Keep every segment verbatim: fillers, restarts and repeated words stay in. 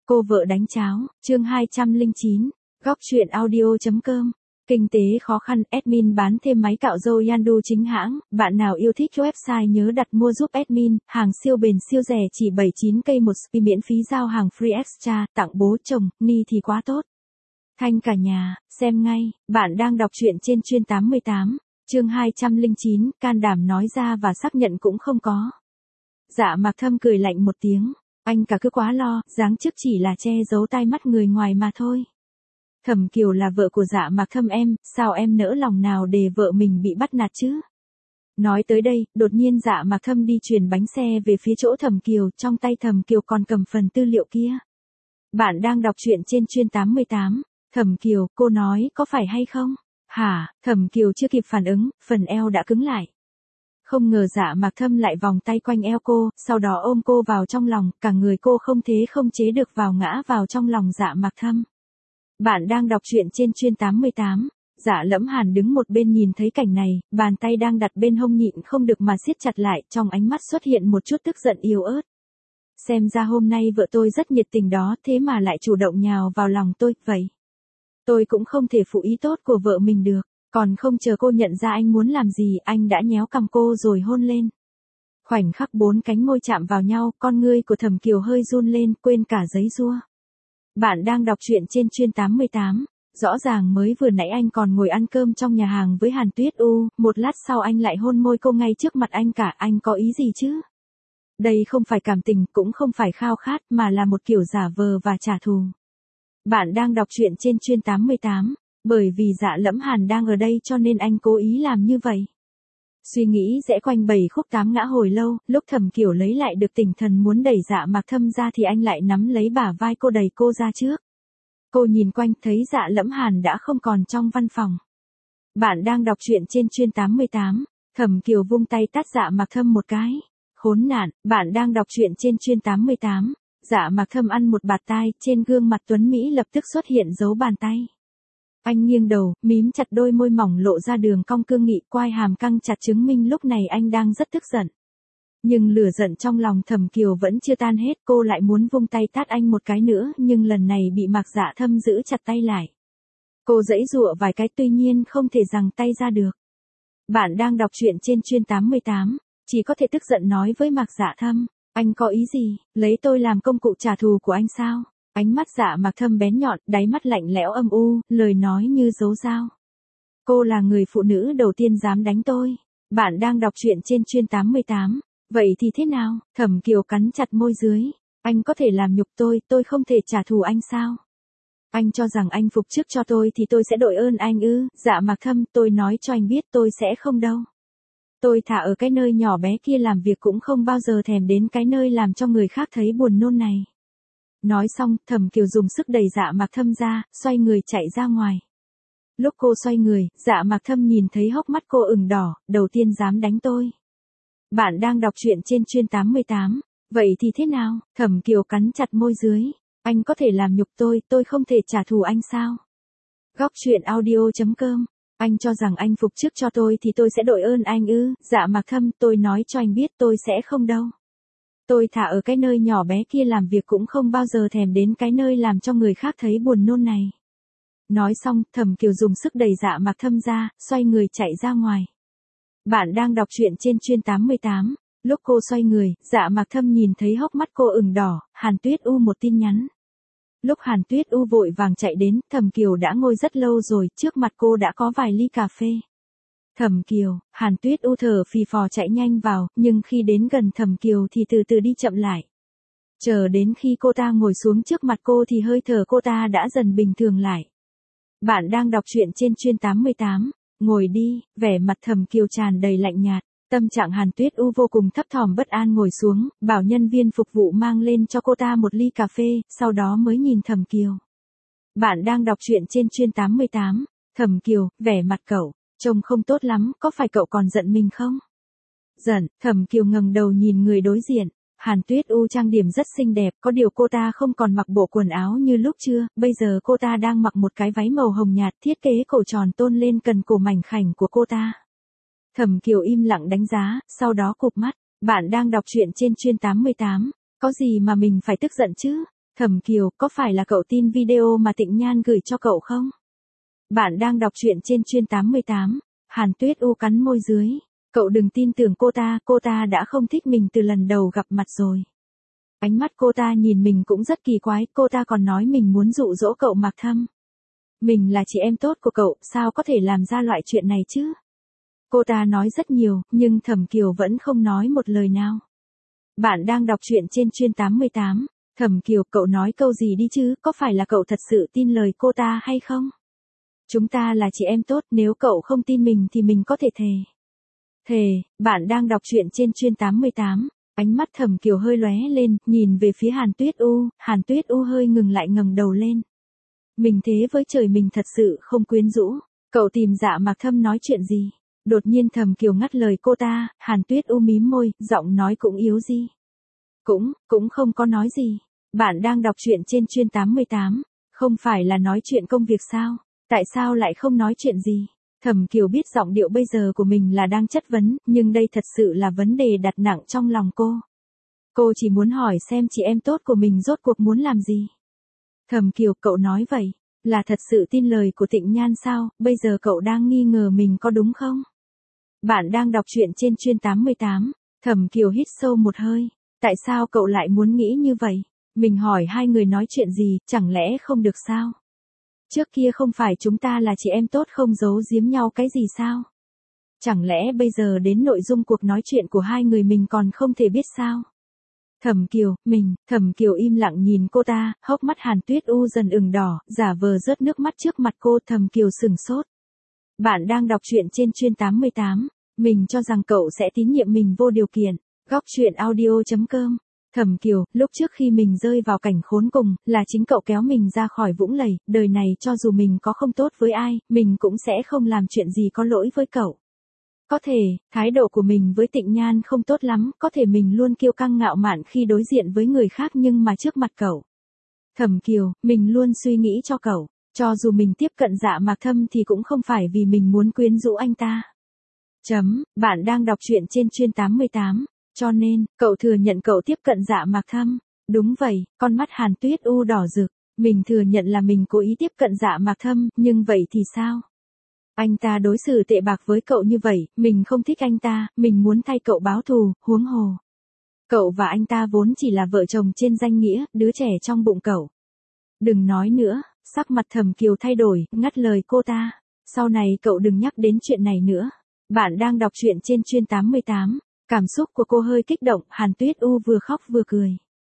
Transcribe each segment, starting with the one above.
Cô vợ đánh cháo, chương hai trăm lẻ chín, góc truyện audio.com. Kinh tế khó khăn, admin bán thêm máy cạo râu Yandu chính hãng, bạn nào yêu thích website nhớ đặt mua giúp admin, hàng siêu bền siêu rẻ chỉ bảy mươi chín k một spi miễn phí giao hàng free extra, tặng bố chồng, ni thì quá tốt. Thanh cả nhà, xem ngay, bạn đang đọc truyện trên chuyên tám mươi tám, chương hai trăm lẻ chín, can đảm nói ra và xác nhận cũng không có. Dạ Mạc Thâm cười lạnh một tiếng, anh cả cứ quá lo, dáng trước chỉ là che giấu tai mắt người ngoài mà thôi. Thẩm Kiều là vợ của Dạ Mạc Thâm em, sao em nỡ lòng nào để vợ mình bị bắt nạt chứ? Nói tới đây, đột nhiên Dạ Mạc Thâm đi chuyển bánh xe về phía chỗ Thẩm Kiều, trong tay Thẩm Kiều còn cầm phần tư liệu kia. Bạn đang đọc truyện trên chuyên tám mươi tám, Thẩm Kiều, cô nói có phải hay không? Hả? Thẩm Kiều chưa kịp phản ứng, phần eo đã cứng lại. Không ngờ Dạ Mạc Thâm lại vòng tay quanh eo cô, sau đó ôm cô vào trong lòng, cả người cô không thế không chế được vào ngã vào trong lòng Dạ Mạc Thâm. Bạn đang đọc truyện trên chuyên tám mươi tám, Dạ Lẫm Hàn đứng một bên nhìn thấy cảnh này, bàn tay đang đặt bên hông nhịn không được mà siết chặt lại, trong ánh mắt xuất hiện một chút tức giận yếu ớt. Xem ra hôm nay vợ tôi rất nhiệt tình đó, thế mà lại chủ động nhào vào lòng tôi, vậy. Tôi cũng không thể phụ ý tốt của vợ mình được. Còn không chờ cô nhận ra anh muốn làm gì, anh đã nhéo cằm cô rồi hôn lên. Khoảnh khắc bốn cánh môi chạm vào nhau, con ngươi của Thẩm Kiều hơi run lên, quên cả giấy giua. Bạn đang đọc truyện trên chuyên tám mươi tám, rõ ràng mới vừa nãy anh còn ngồi ăn cơm trong nhà hàng với Hàn Tuyết U, một lát sau anh lại hôn môi cô ngay trước mặt anh cả, anh có ý gì chứ? Đây không phải cảm tình, cũng không phải khao khát, mà là một kiểu giả vờ và trả thù. Bạn đang đọc truyện trên chuyên tám mươi tám. Bởi vì Dạ Lẫm Hàn đang ở đây cho nên anh cố ý làm như vậy. Suy nghĩ rẽ quanh bảy khúc tám ngã hồi lâu, lúc Thẩm Kiều lấy lại được tinh thần muốn đẩy Dạ Mạc Thâm ra thì anh lại nắm lấy bả vai cô đẩy cô ra trước. Cô nhìn quanh thấy Dạ Lẫm Hàn đã không còn trong văn phòng. Bạn đang đọc truyện trên chuyên tám mươi tám, Thẩm Kiều vung tay tát Dạ Mạc Thâm một cái. Khốn nạn, bạn đang đọc truyện trên chuyên tám mươi tám, Dạ Mạc Thâm ăn một bạt tai, trên gương mặt tuấn Mỹ lập tức xuất hiện dấu bàn tay. Anh nghiêng đầu, mím chặt đôi môi mỏng lộ ra đường cong cương nghị, quai hàm căng chặt chứng minh lúc này anh đang rất tức giận. Nhưng lửa giận trong lòng Thẩm Kiều vẫn chưa tan hết, cô lại muốn vung tay tát anh một cái nữa, nhưng lần này bị Mạc Dạ Thâm giữ chặt tay lại. Cô giãy giụa vài cái tuy nhiên không thể giằng tay ra được. Bạn đang đọc truyện trên chuyên tám mươi tám, chỉ có thể tức giận nói với Mạc Dạ Thâm, anh có ý gì, lấy tôi làm công cụ trả thù của anh sao? Ánh mắt Dạ Mạc Thâm bén nhọn, đáy mắt lạnh lẽo âm u, lời nói như dấu dao. Cô là người phụ nữ đầu tiên dám đánh tôi. Bạn đang đọc truyện trên chuyên tám mươi tám. Vậy thì thế nào? Thẩm Kiều cắn chặt môi dưới. Anh có thể làm nhục tôi, tôi không thể trả thù anh sao? Anh cho rằng anh phục chức cho tôi thì tôi sẽ đội ơn anh ư? Dạ Mạc Thâm, tôi nói cho anh biết tôi sẽ không đâu. Tôi thà ở cái nơi nhỏ bé kia làm việc cũng không bao giờ thèm đến cái nơi làm cho người khác thấy buồn nôn này. Nói xong, Thẩm Kiều dùng sức đẩy Dạ Mạc Thâm ra, xoay người chạy ra ngoài. Lúc cô xoay người, Dạ Mạc Thâm nhìn thấy hốc mắt cô ửng đỏ, đầu tiên dám đánh tôi. Bạn đang đọc truyện trên chuyên tám mươi tám. Vậy thì thế nào? Thẩm Kiều cắn chặt môi dưới. Anh có thể làm nhục tôi, tôi không thể trả thù anh sao? Góc truyện audio.com. Anh cho rằng anh phục chức cho tôi thì tôi sẽ đội ơn anh ư? Dạ Mạc Thâm, tôi nói cho anh biết tôi sẽ không đâu. Tôi thà ở cái nơi nhỏ bé kia làm việc cũng không bao giờ thèm đến cái nơi làm cho người khác thấy buồn nôn này. Nói xong, Thẩm Kiều dùng sức đẩy Dạ Mạc Thâm ra, xoay người chạy ra ngoài. Bạn đang đọc truyện trên chuyên tám mươi tám. Lúc cô xoay người, Dạ Mạc Thâm nhìn thấy hốc mắt cô ửng đỏ, Hàn Tuyết U một tin nhắn. Lúc Hàn Tuyết U vội vàng chạy đến, Thẩm Kiều đã ngồi rất lâu rồi, trước mặt cô đã có vài ly cà phê. Thẩm Kiều, Hàn Tuyết U thở phì phò chạy nhanh vào, nhưng khi đến gần Thẩm Kiều thì từ từ đi chậm lại. Chờ đến khi cô ta ngồi xuống trước mặt cô thì hơi thở cô ta đã dần bình thường lại. Bạn đang đọc truyện trên chuyên tám mươi tám, ngồi đi, vẻ mặt Thẩm Kiều tràn đầy lạnh nhạt, tâm trạng Hàn Tuyết U vô cùng thấp thỏm bất an ngồi xuống, bảo nhân viên phục vụ mang lên cho cô ta một ly cà phê, sau đó mới nhìn Thẩm Kiều. Bạn đang đọc truyện trên chuyên tám mươi tám, Thẩm Kiều, vẻ mặt cậu trông không tốt lắm, có phải cậu còn giận mình không? Giận, Thẩm Kiều ngẩng đầu nhìn người đối diện, Hàn Tuyết U trang điểm rất xinh đẹp, có điều cô ta không còn mặc bộ quần áo như lúc chưa, bây giờ cô ta đang mặc một cái váy màu hồng nhạt thiết kế cổ tròn tôn lên cần cổ mảnh khảnh của cô ta. Thẩm Kiều im lặng đánh giá, sau đó cụp mắt, bạn đang đọc truyện trên chuyên tám mươi tám, có gì mà mình phải tức giận chứ? Thẩm Kiều, có phải là cậu tin video mà Tịnh Nhan gửi cho cậu không? Bạn đang đọc truyện trên chuyên tám mươi tám. Hàn Tuyết U cắn môi dưới. Cậu đừng tin tưởng cô ta, cô ta đã không thích mình từ lần đầu gặp mặt rồi. Ánh mắt cô ta nhìn mình cũng rất kỳ quái, cô ta còn nói mình muốn dụ dỗ cậu Mạc Thâm. Mình là chị em tốt của cậu, sao có thể làm ra loại chuyện này chứ? Cô ta nói rất nhiều, nhưng Thẩm Kiều vẫn không nói một lời nào. Bạn đang đọc truyện trên chuyên tám mươi tám. Thẩm Kiều, cậu nói câu gì đi chứ, có phải là cậu thật sự tin lời cô ta hay không? Chúng ta là chị em tốt, nếu cậu không tin mình thì mình có thể thề. Thề, bạn đang đọc truyện trên chuyên tám mươi tám. Ánh mắt Thẩm Kiều hơi lóe lên, nhìn về phía Hàn Tuyết U, Hàn Tuyết U hơi ngừng lại ngẩng đầu lên. Mình thế với trời, mình thật sự không quyến rũ. Cậu tìm Dạ Mạc Thâm nói chuyện gì? Đột nhiên Thẩm Kiều ngắt lời cô ta, Hàn Tuyết U mím môi, giọng nói cũng yếu đi. Cũng, cũng không có nói gì. Bạn đang đọc truyện trên chuyên tám mươi tám. Không phải là nói chuyện công việc sao? Tại sao lại không nói chuyện gì? Thẩm Kiều biết giọng điệu bây giờ của mình là đang chất vấn, nhưng đây thật sự là vấn đề đặt nặng trong lòng cô. Cô chỉ muốn hỏi xem chị em tốt của mình rốt cuộc muốn làm gì. Thẩm Kiều, cậu nói vậy, là thật sự tin lời của Tịnh Nhan sao? Bây giờ cậu đang nghi ngờ mình có đúng không? Bạn đang đọc truyện trên chuyên tám mươi tám. Thẩm Kiều hít sâu một hơi. Tại sao cậu lại muốn nghĩ như vậy? Mình hỏi hai người nói chuyện gì, chẳng lẽ không được sao? Trước kia không phải chúng ta là chị em tốt không giấu giếm nhau cái gì sao? Chẳng lẽ bây giờ đến nội dung cuộc nói chuyện của hai người mình còn không thể biết sao? Thẩm Kiều, mình, Thẩm Kiều im lặng nhìn cô ta, hốc mắt Hàn Tuyết U dần ửng đỏ, giả vờ rớt nước mắt trước mặt cô. Thẩm Kiều sửng sốt. Bạn đang đọc truyện trên chuyên tám mươi tám. Mình cho rằng cậu sẽ tín nhiệm mình vô điều kiện. Góc truyện audio chấm com. Thẩm Kiều, lúc trước khi mình rơi vào cảnh khốn cùng, là chính cậu kéo mình ra khỏi vũng lầy, đời này cho dù mình có không tốt với ai, mình cũng sẽ không làm chuyện gì có lỗi với cậu. Có thể, thái độ của mình với Tịnh Nhan không tốt lắm, có thể mình luôn kiêu căng ngạo mạn khi đối diện với người khác, nhưng mà trước mặt cậu. Thẩm Kiều, mình luôn suy nghĩ cho cậu, cho dù mình tiếp cận Dạ Mạc Thâm thì cũng không phải vì mình muốn quyến rũ anh ta. Chấm, bạn đang đọc truyện trên chuyên tám mươi tám. Cho nên, cậu thừa nhận cậu tiếp cận Dạ Mạc Thâm. Đúng vậy, con mắt Hàn Tuyết U đỏ rực. Mình thừa nhận là mình cố ý tiếp cận Dạ Mạc Thâm, nhưng vậy thì sao? Anh ta đối xử tệ bạc với cậu như vậy, mình không thích anh ta, mình muốn thay cậu báo thù, huống hồ. Cậu và anh ta vốn chỉ là vợ chồng trên danh nghĩa, đứa trẻ trong bụng cậu. Đừng nói nữa, sắc mặt Thẩm Kiều thay đổi, ngắt lời cô ta. Sau này cậu đừng nhắc đến chuyện này nữa. Bạn đang đọc truyện trên chuyên tám mươi tám. Cảm xúc của cô hơi kích động, Hàn Tuyết U vừa khóc vừa cười.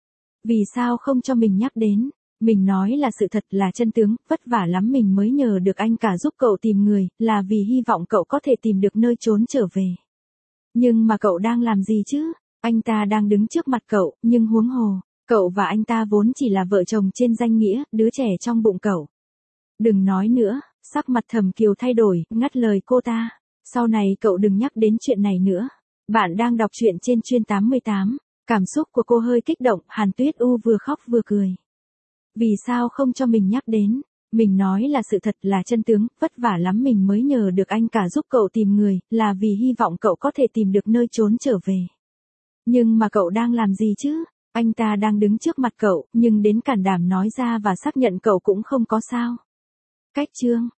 Vì sao không cho mình nhắc đến? Mình nói là sự thật, là chân tướng, vất vả lắm mình mới nhờ được anh cả giúp cậu tìm người, là vì hy vọng cậu có thể tìm được nơi trốn trở về. Nhưng mà cậu đang làm gì chứ? Anh ta đang đứng trước mặt cậu, nhưng huống hồ, cậu và anh ta vốn chỉ là vợ chồng trên danh nghĩa, đứa trẻ trong bụng cậu. Đừng nói nữa, sắc mặt Thẩm Kiều thay đổi, ngắt lời cô ta. Sau này cậu đừng nhắc đến chuyện này nữa. Bạn đang đọc truyện trên chuyên tám mươi tám. Cảm xúc của cô hơi kích động, Hàn Tuyết U vừa khóc vừa cười. Vì sao không cho mình nhắc đến? Mình nói là sự thật, là chân tướng, vất vả lắm mình mới nhờ được anh cả giúp cậu tìm người, là vì hy vọng cậu có thể tìm được nơi trốn trở về. Nhưng mà cậu đang làm gì chứ? Anh ta đang đứng trước mặt cậu, nhưng đến cản đảm nói ra và xác nhận cậu cũng không có sao. Cách chương